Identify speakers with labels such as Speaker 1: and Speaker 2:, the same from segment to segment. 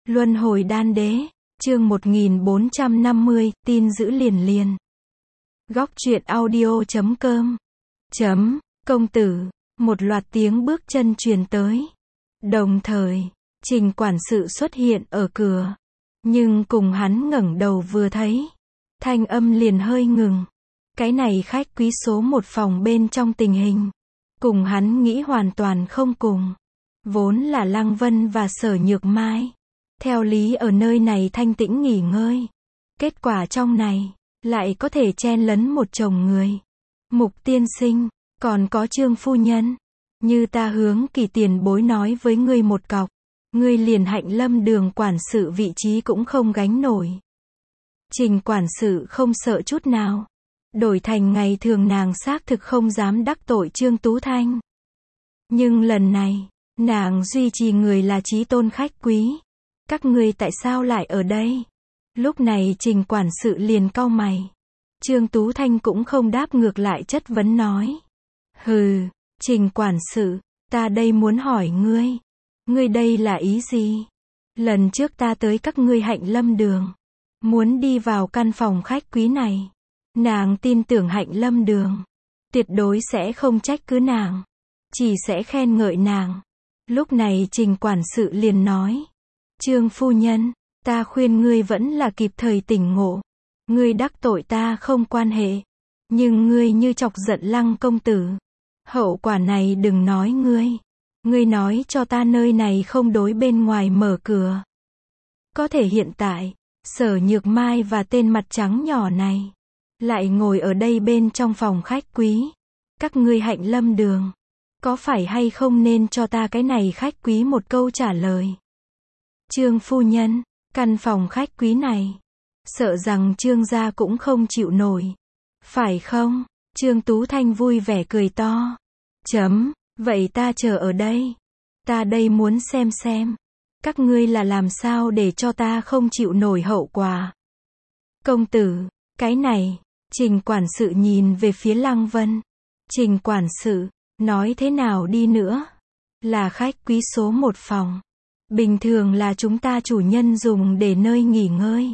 Speaker 1: Luân hồi đan đế, chương 1450, tin giữ liền liền. Góc truyện audio.com. Công tử, một loạt tiếng bước chân truyền tới. Đồng thời, Trình quản sự xuất hiện ở cửa. Nhưng cùng hắn ngẩng đầu vừa thấy, thanh âm liền hơi ngừng. Cái này khách quý số một phòng bên trong tình hình, cùng hắn nghĩ hoàn toàn không cùng. Vốn là Lăng Vân và Sở Nhược Mai, theo lý ở nơi này thanh tĩnh nghỉ ngơi. Kết quả trong này, lại có thể chen lấn một chồng người. Mục tiên sinh, còn có Trương phu nhân. Như ta hướng Kỳ tiền bối nói với ngươi một cọc, ngươi liền Hạnh Lâm đường quản sự vị trí cũng không gánh nổi. Trình quản sự không sợ chút nào. Đổi thành ngày thường nàng xác thực không dám đắc tội Trương Tú Thanh. Nhưng lần này, nàng duy trì người là chí tôn khách quý. Các ngươi tại sao lại ở đây? Lúc này Trình quản sự liền cau mày. Trương Tú Thanh cũng không đáp, ngược lại chất vấn nói. Hừ, Trình quản sự, ta đây muốn hỏi ngươi. Ngươi đây là ý gì? Lần trước ta tới các ngươi Hạnh Lâm đường, muốn đi vào căn phòng khách quý này. Nàng tin tưởng Hạnh Lâm đường tuyệt đối sẽ không trách cứ nàng, chỉ sẽ khen ngợi nàng. Lúc này Trình quản sự liền nói. Trương phu nhân, ta khuyên ngươi vẫn là kịp thời tỉnh ngộ. Ngươi đắc tội ta không quan hệ, nhưng ngươi như chọc giận Lăng công tử, hậu quả này đừng nói ngươi. Ngươi nói cho ta nơi này không đối bên ngoài mở cửa. Có thể hiện tại, Sở Nhược Mai và tên mặt trắng nhỏ này lại ngồi ở đây bên trong phòng khách quý. Các ngươi Hạnh Lâm đường, có phải hay không nên cho ta cái này khách quý một câu trả lời? Trương phu nhân, căn phòng khách quý này, sợ rằng Trương gia cũng không chịu nổi. Phải không? Trương Tú Thanh vui vẻ cười to. Vậy ta chờ ở đây. Ta đây muốn xem. Các ngươi là làm sao để cho ta không chịu nổi hậu quả. Công tử, cái này, Trình quản sự nhìn về phía Lăng Vân. Trình quản sự, nói thế nào đi nữa, là khách quý số một phòng. Bình thường là chúng ta chủ nhân dùng để nơi nghỉ ngơi.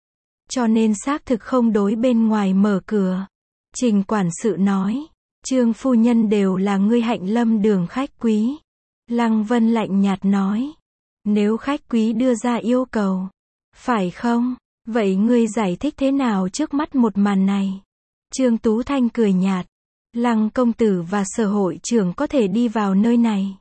Speaker 1: Cho nên xác thực không đối bên ngoài mở cửa. Trình quản sự nói. Trương phu nhân đều là ngươi Hạnh Lâm đường khách quý. Lăng Vân lạnh nhạt nói. Nếu khách quý đưa ra yêu cầu, phải không? Vậy ngươi giải thích thế nào trước mắt một màn này? Trương Tú Thanh cười nhạt. Lăng công tử và Sở hội trưởng có thể đi vào nơi này,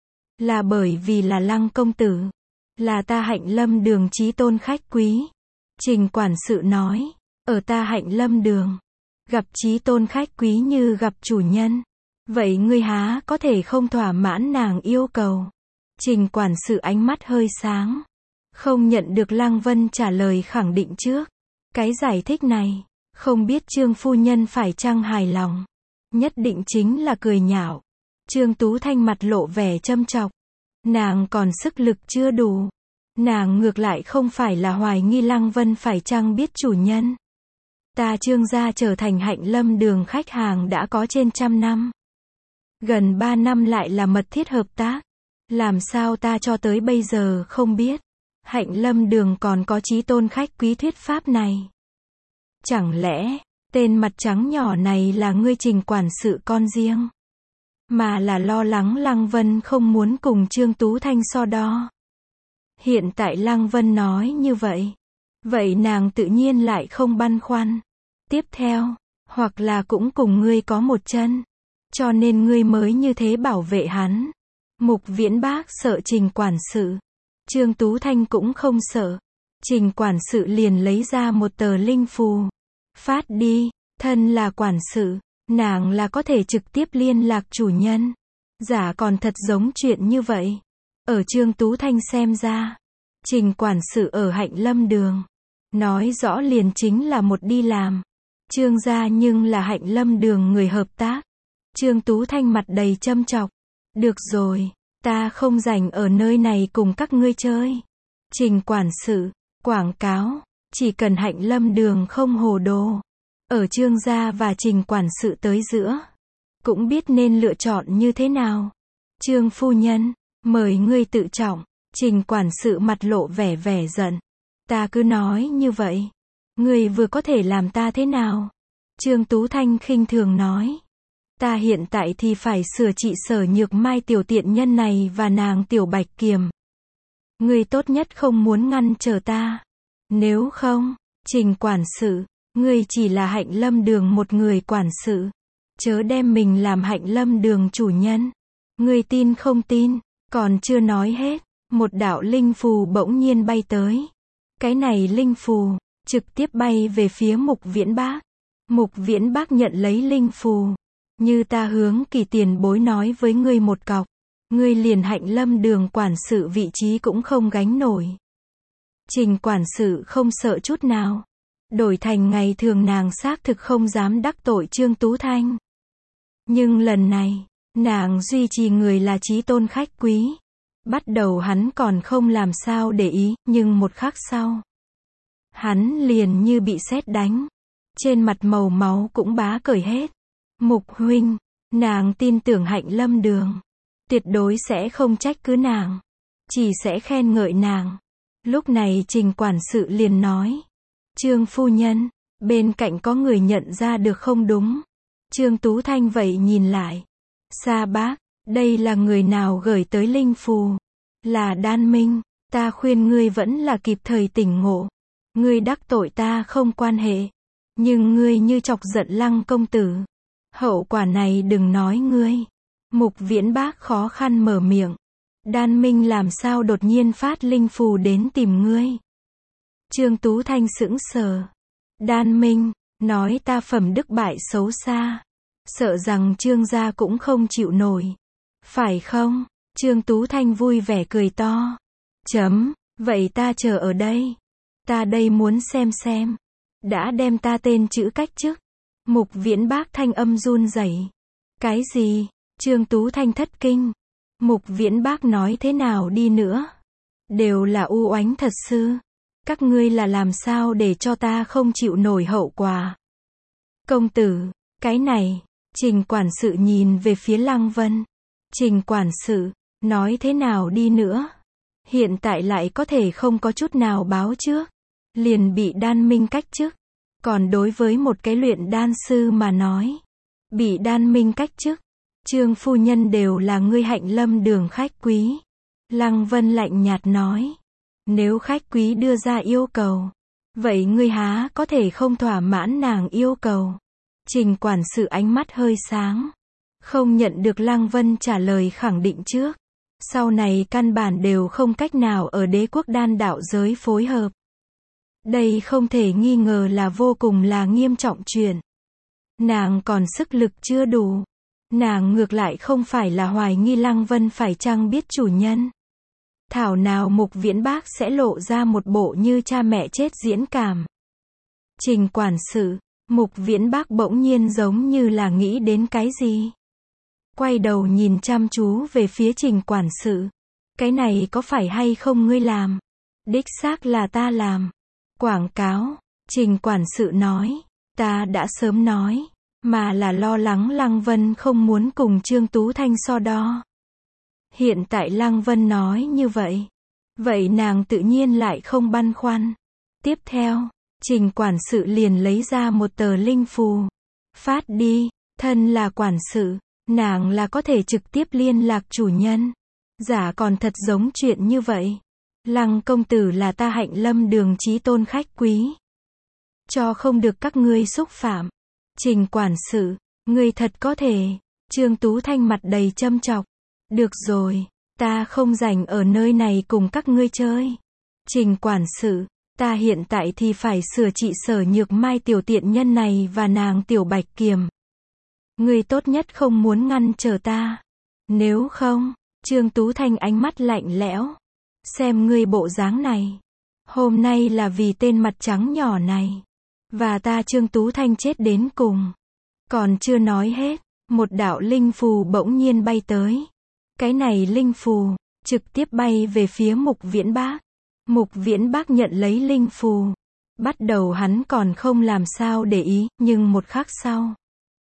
Speaker 1: là bởi vì là Lăng công tử, là ta Hạnh Lâm đường chí tôn khách quý. Trình quản sự nói. Ở ta Hạnh Lâm đường, gặp chí tôn khách quý như gặp chủ nhân. Vậy ngươi há có thể không thỏa mãn nàng yêu cầu? Trình quản sự ánh mắt hơi sáng, không nhận được Lăng Vân trả lời khẳng định trước. Cái giải thích này, không biết Trương phu nhân phải chăng hài lòng. Nhất định chính là cười nhạo. Trương Tú Thanh mặt lộ vẻ châm chọc. Nàng còn sức lực chưa đủ. Nàng ngược lại không phải là hoài nghi Lăng Vân phải chăng biết chủ nhân. Ta Trương gia trở thành Hạnh Lâm đường khách hàng đã có trên 100 năm. Gần 3 năm lại là mật thiết hợp tác. Làm sao ta cho tới bây giờ không biết, Hạnh Lâm đường còn có chí tôn khách quý thuyết pháp này? Chẳng lẽ, tên mặt trắng nhỏ này là ngươi Trình quản sự con riêng? Mà là lo lắng Lăng Vân không muốn cùng Trương Tú Thanh so đo. Hiện tại Lăng Vân nói như vậy, vậy nàng tự nhiên lại không băn khoăn. Tiếp theo, hoặc là cũng cùng ngươi có một chân, cho nên ngươi mới như thế bảo vệ hắn. Mục Viễn Bác sợ Trình quản sự, Trương Tú Thanh cũng không sợ. Trình quản sự liền lấy ra một tờ linh phù. Phát đi, thân là quản sự, nàng là có thể trực tiếp liên lạc chủ nhân. Giả còn thật giống chuyện như vậy. Ở Trương Tú Thanh xem ra, Trình quản sự ở Hạnh Lâm đường, nói rõ liền chính là một đi làm. Trương gia nhưng là Hạnh Lâm đường người hợp tác. Trương Tú Thanh mặt đầy châm chọc. Được rồi, ta không rảnh ở nơi này cùng các ngươi chơi. Trình quản sự, quảng cáo, chỉ cần Hạnh Lâm đường không hồ đồ. Ở Trương gia và Trình quản sự tới giữa, cũng biết nên lựa chọn như thế nào. Trương phu nhân, mời ngươi tự trọng. Trình quản sự mặt lộ vẻ giận. Ta cứ nói như vậy. Ngươi vừa có thể làm ta thế nào? Trương Tú Thanh khinh thường nói. Ta hiện tại thì phải sửa trị Sở Nhược Mai tiểu tiện nhân này và nàng Tiểu Bạch Kiềm. Ngươi tốt nhất không muốn ngăn trở ta. Nếu không, Trình quản sự, ngươi chỉ là Hạnh Lâm Đường một người quản sự. Chớ đem mình làm Hạnh Lâm Đường chủ nhân. Ngươi tin không tin? Còn chưa nói hết, một đạo linh phù bỗng nhiên bay tới. Cái này linh phù, trực tiếp bay về phía Mục Viễn Bác. Mục Viễn Bác nhận lấy linh phù. Như ta hướng Kỳ tiền bối nói với ngươi một cọc. Ngươi liền Hạnh Lâm Đường quản sự vị trí cũng không gánh nổi. Trình quản sự không sợ chút nào. Đổi thành ngày thường nàng xác thực không dám đắc tội Trương Tú Thanh. Nhưng lần này, nàng duy trì người là chí tôn khách quý. Bắt đầu hắn còn không làm sao để ý, nhưng một khắc sau, hắn liền như bị sét đánh. Trên mặt màu máu cũng bá cởi hết. Mục huynh, nàng tin tưởng Hạnh Lâm Đường. Tuyệt đối sẽ không trách cứ nàng. Chỉ sẽ khen ngợi nàng. Lúc này Trình quản sự liền nói. Trương phu nhân, bên cạnh có người nhận ra được không đúng. Trương Tú Thanh vậy nhìn lại. Sa bác, đây là người nào gửi tới linh phù? Là Đan Minh, ta khuyên ngươi vẫn là kịp thời tỉnh ngộ. Ngươi đắc tội ta không quan hệ. Nhưng ngươi như chọc giận Lăng công tử. Hậu quả này đừng nói ngươi. Mục Viễn Bác khó khăn mở miệng. Đan Minh làm sao đột nhiên phát linh phù đến tìm ngươi? Trương Tú Thanh sững sờ. Đan Minh, nói ta phẩm đức bại xấu xa. Sợ rằng Trương gia cũng không chịu nổi. Phải không? Trương Tú Thanh vui vẻ cười to. Vậy ta chờ ở đây. Ta đây muốn xem. Đã đem ta tên chữ cách chức. Mục Viễn Bác thanh âm run rẩy. Cái gì? Trương Tú Thanh thất kinh. Mục Viễn Bác nói thế nào đi nữa? Đều là u oánh thật sự. Các ngươi là làm sao để cho ta không chịu nổi hậu quả? Công tử, cái này. Trình quản sự nhìn về phía Lăng Vân. Trình quản sự, nói thế nào đi nữa? Hiện tại lại có thể không có chút nào báo trước. Liền bị Đan Minh cách chức. Còn đối với một cái luyện đan sư mà nói. Bị Đan Minh cách chức. Trương phu nhân đều là ngươi Hạnh Lâm Đường khách quý. Lăng Vân lạnh nhạt nói. Nếu khách quý đưa ra yêu cầu. Vậy ngươi há có thể không thỏa mãn nàng yêu cầu? Trình quản sự ánh mắt hơi sáng. Không nhận được Lăng Vân trả lời khẳng định trước. Sau này căn bản đều không cách nào ở Đế quốc đan đạo giới phối hợp. Đây không thể nghi ngờ là vô cùng là nghiêm trọng chuyện. Nàng còn sức lực chưa đủ. Nàng ngược lại không phải là hoài nghi Lăng Vân phải chăng biết chủ nhân. Thảo nào Mục Viễn Bác sẽ lộ ra một bộ như cha mẹ chết diễn cảm. Trình quản sự, Mục Viễn Bác bỗng nhiên giống như là nghĩ đến cái gì. Quay đầu nhìn chăm chú về phía Trình quản sự. Cái này có phải hay không ngươi làm? Đích xác là ta làm. Quảng cáo, Trình quản sự nói. Ta đã sớm nói. Mà là lo lắng Lăng Vân không muốn cùng Trương Tú Thanh so đo. Hiện tại Lăng Vân nói như vậy. Vậy nàng tự nhiên lại không băn khoăn. Tiếp theo, Trình quản sự liền lấy ra một tờ linh phù. Phát đi, thân là quản sự, nàng là có thể trực tiếp liên lạc chủ nhân. Giả còn thật giống chuyện như vậy. Lăng công tử là ta Hạnh Lâm Đường chí tôn khách quý. Cho không được các ngươi xúc phạm. Trình quản sự, ngươi thật có thể. Trương Tú Thanh mặt đầy châm chọc. Được rồi, ta không rảnh ở nơi này cùng các ngươi chơi. Trình quản sự, ta hiện tại thì phải sửa trị Sở Nhược Mai tiểu tiện nhân này và nàng Tiểu Bạch Kiềm. Ngươi tốt nhất không muốn ngăn trở ta. Nếu không, Trương Tú Thanh ánh mắt lạnh lẽo. Xem ngươi bộ dáng này. Hôm nay là vì tên mặt trắng nhỏ này. Và ta Trương Tú Thanh chết đến cùng. Còn chưa nói hết, một đạo linh phù bỗng nhiên bay tới. Cái này linh phù, trực tiếp bay về phía Mục Viễn Bác. Mục Viễn Bác nhận lấy linh phù. Bắt đầu hắn còn không làm sao để ý, nhưng một khắc sau.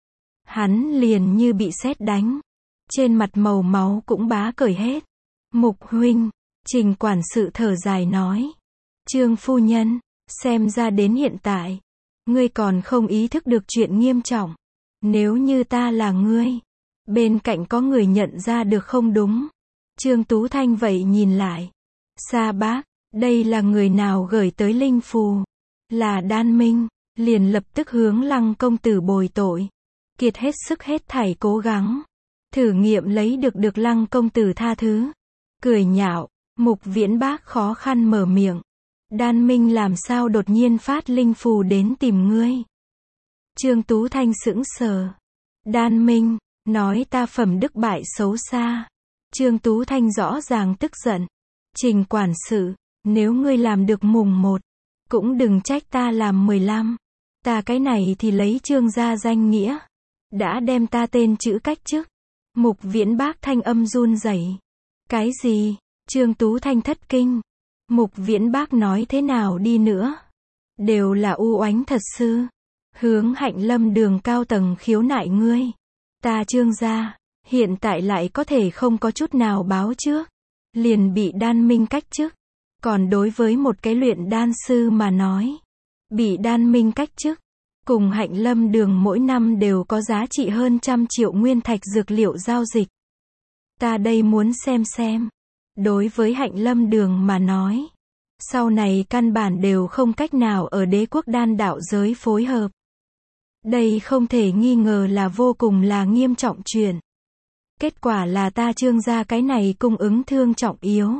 Speaker 1: Hắn liền như bị sét đánh. Trên mặt màu máu cũng bá cởi hết. Mục huynh, Trình quản sự thở dài nói. Trương phu nhân, xem ra đến hiện tại, ngươi còn không ý thức được chuyện nghiêm trọng. Nếu như ta là ngươi, bên cạnh có người nhận ra được không đúng. Trương Tú Thanh vậy nhìn lại. Sa bác, đây là người nào gửi tới linh phù? Là Đan Minh, liền lập tức hướng Lăng công tử bồi tội. Kiệt hết sức hết thảy cố gắng. Thử nghiệm lấy được Lăng công tử tha thứ. Cười nhạo, Mục Viễn Bác khó khăn mở miệng. Đan Minh làm sao đột nhiên phát linh phù đến tìm ngươi? Trương Tú Thanh sững sờ. Đan Minh, nói ta phẩm đức bại xấu xa. Trương Tú Thanh rõ ràng tức giận. Trình quản sự, nếu ngươi làm được mùng 1, cũng đừng trách ta làm 15. Ta cái này thì lấy Trương gia danh nghĩa. Đã đem ta tên chữ cách chức. Mục Viễn Bác thanh âm run rẩy. Cái gì? Trương Tú Thanh thất kinh. Mục Viễn Bác nói thế nào đi nữa? Đều là u oánh thật sư. Hướng Hạnh Lâm đường cao tầng khiếu nại ngươi. Ta Trương gia, hiện tại lại có thể không có chút nào báo trước. Liền bị Đan Minh cách chức. Còn đối với một cái luyện đan sư mà nói, bị Đan Minh cách chức, cùng Hạnh Lâm đường mỗi năm đều có giá trị hơn 100 triệu nguyên thạch dược liệu giao dịch. Ta đây muốn xem. Đối với Hạnh Lâm đường mà nói, sau này căn bản đều không cách nào ở Đế quốc đan đạo giới phối hợp. Đây không thể nghi ngờ là vô cùng là nghiêm trọng chuyện. Kết quả là ta Trương gia cái này cung ứng thương trọng yếu.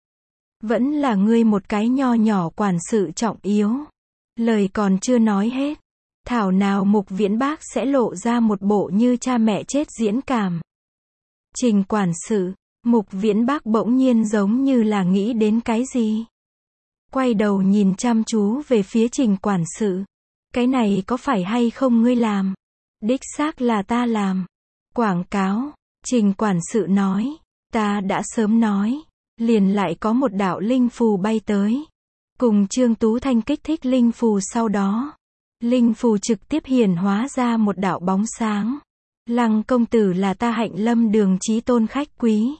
Speaker 1: Vẫn là ngươi một cái nho nhỏ quản sự trọng yếu. Lời còn chưa nói hết. Thảo nào Mục Viễn Bác sẽ lộ ra một bộ như cha mẹ chết diễn cảm. Trình quản sự, Mục Viễn Bác bỗng nhiên giống như là nghĩ đến cái gì. Quay đầu nhìn chăm chú về phía Trình quản sự. Cái này có phải hay không ngươi làm? Đích xác là ta làm. Quảng cáo. Trình quản sự nói. Ta đã sớm nói. Liền lại có một đạo linh phù bay tới. Cùng Trương Tú Thanh kích thích linh phù sau đó. Linh phù trực tiếp hiển hóa ra một đạo bóng sáng. Lăng công tử là ta Hạnh Lâm đường chí tôn khách quý.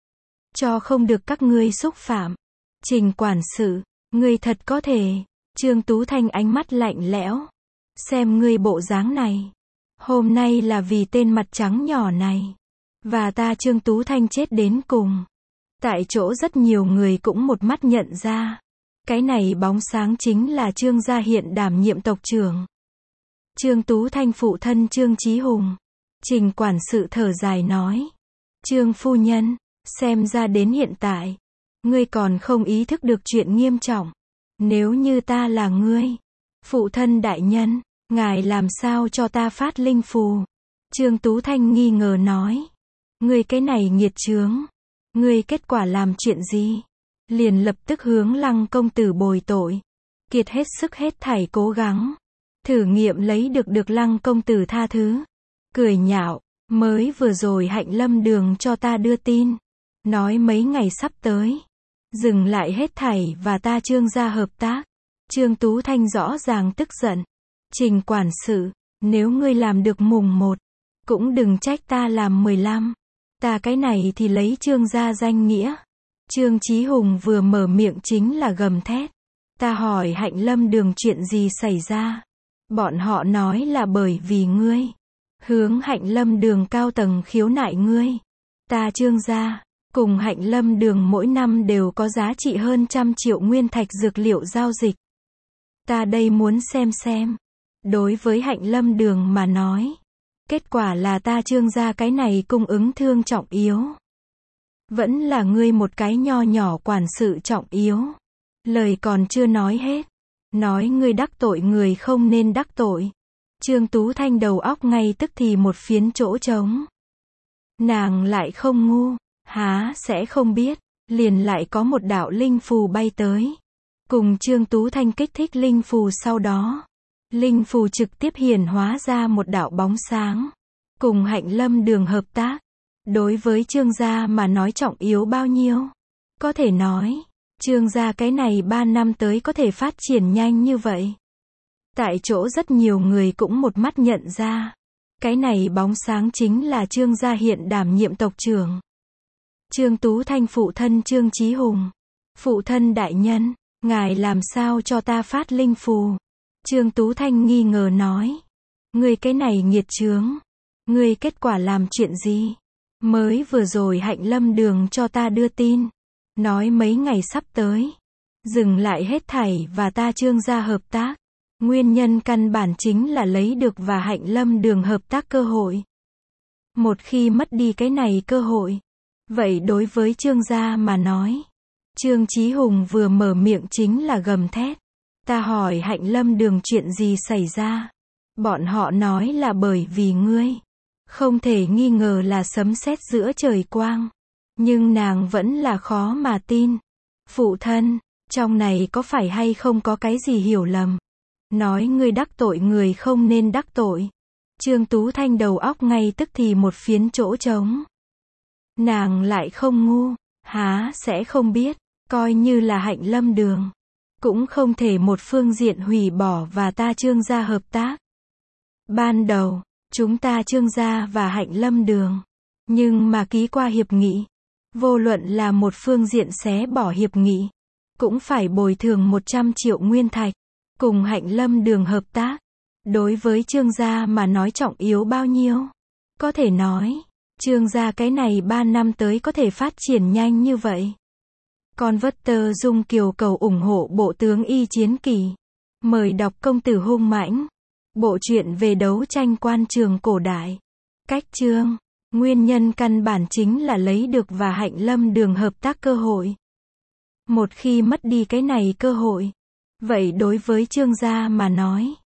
Speaker 1: Cho không được các ngươi xúc phạm. Trình quản sự, ngươi thật có thể. Trương Tú Thanh ánh mắt lạnh lẽo. Xem ngươi bộ dáng này. Hôm nay là vì tên mặt trắng nhỏ này. Và ta Trương Tú Thanh chết đến cùng. Tại chỗ rất nhiều người cũng một mắt nhận ra. Cái này bóng sáng chính là Trương gia hiện đảm nhiệm tộc trưởng. Trương Tú Thanh phụ thân Trương Chí Hùng. Trình quản sự thở dài nói. Trương phu nhân, xem ra đến hiện tại, ngươi còn không ý thức được chuyện nghiêm trọng. Nếu như ta là ngươi, phụ thân đại nhân, ngài làm sao cho ta phát linh phù? Trương Tú Thanh nghi ngờ nói. Ngươi cái này nghiệt chướng. Ngươi kết quả làm chuyện gì? Liền lập tức hướng Lăng công tử bồi tội. Kiệt hết sức hết thảy cố gắng. Thử nghiệm lấy được Lăng công tử tha thứ. Cười nhạo, mới vừa rồi Hạnh Lâm đường cho ta đưa tin. Nói mấy ngày sắp tới. Dừng lại hết thảy và ta Trương gia hợp tác. Trương Tú Thanh rõ ràng tức giận. Trình quản sự, nếu ngươi làm được mùng 1, cũng đừng trách ta làm 15. Ta cái này thì lấy Trương gia danh nghĩa. Trương Chí Hùng vừa mở miệng chính là gầm thét. Ta hỏi Hạnh Lâm đường chuyện gì xảy ra? Bọn họ nói là bởi vì ngươi. Hướng Hạnh Lâm đường cao tầng khiếu nại ngươi. Ta Trương gia, cùng Hạnh Lâm đường mỗi năm đều có giá trị hơn 100 triệu nguyên thạch dược liệu giao dịch. Ta đây muốn xem. Đối với Hạnh Lâm đường mà nói. Kết quả là ta Trương gia cái này cung ứng thương trọng yếu. Vẫn là ngươi một cái nho nhỏ quản sự trọng yếu. Lời còn chưa nói hết. Nói ngươi đắc tội người không nên đắc tội. Trương Tú Thanh đầu óc ngay tức thì một phiến chỗ trống. Nàng lại không ngu. Há sẽ không biết. Liền lại có một đạo linh phù bay tới. Cùng Trương Tú Thanh kích thích linh phù sau đó. Linh phù trực tiếp hiển hóa ra một đạo bóng sáng. Cùng Hạnh Lâm đường hợp tác. Đối với Trương gia mà nói trọng yếu bao nhiêu? Có thể nói, Trương gia cái này 3 năm tới có thể phát triển nhanh như vậy. Tại chỗ rất nhiều người cũng một mắt nhận ra. Cái này bóng sáng chính là Trương gia hiện đảm nhiệm tộc trưởng. Trương Tú Thanh phụ thân Trương Chí Hùng. Phụ thân đại nhân, ngài làm sao cho ta phát linh phù? Trương Tú Thanh nghi ngờ nói. Ngươi cái này nghiệt chướng. Ngươi kết quả làm chuyện gì? Mới vừa rồi Hạnh Lâm Đường cho ta đưa tin. Nói mấy ngày sắp tới. Dừng lại hết thảy và ta Trương gia hợp tác. Nguyên nhân căn bản chính là lấy được và Hạnh Lâm Đường hợp tác cơ hội. Một khi mất đi cái này cơ hội. Vậy đối với Trương gia mà nói. Trương Chí Hùng vừa mở miệng chính là gầm thét. Ta hỏi Hạnh Lâm Đường chuyện gì xảy ra? Bọn họ nói là bởi vì ngươi. Không thể nghi ngờ là sấm sét giữa trời quang. Nhưng nàng vẫn là khó mà tin. Phụ thân, trong này có phải hay không có cái gì hiểu lầm? Nói ngươi đắc tội người không nên đắc tội. Trương Tú Thanh đầu óc ngay tức thì một phiến chỗ trống. Nàng lại không ngu, há sẽ không biết, coi như là Hạnh Lâm Đường. Cũng không thể một phương diện hủy bỏ và ta Trương gia hợp tác. Ban đầu, chúng ta Trương gia và Hạnh Lâm Đường. Nhưng mà ký qua hiệp nghị. Vô luận là một phương diện xé bỏ hiệp nghị. Cũng phải bồi thường 100 triệu nguyên thạch. Cùng Hạnh Lâm Đường hợp tác. Đối với Trương gia mà nói trọng yếu bao nhiêu? Có thể nói, Trương gia cái này 3 năm tới có thể phát triển nhanh như vậy. Con vất tơ Dung Kiều cầu ủng hộ bộ tướng Y Chiến Kỳ. Mời đọc Công tử hung mãnh. Bộ truyện về đấu tranh quan trường cổ đại. Cách chương. Nguyên nhân căn bản chính là lấy được và Hạnh Lâm Đường hợp tác cơ hội. Một khi mất đi cái này cơ hội. Vậy đối với Trương gia mà nói.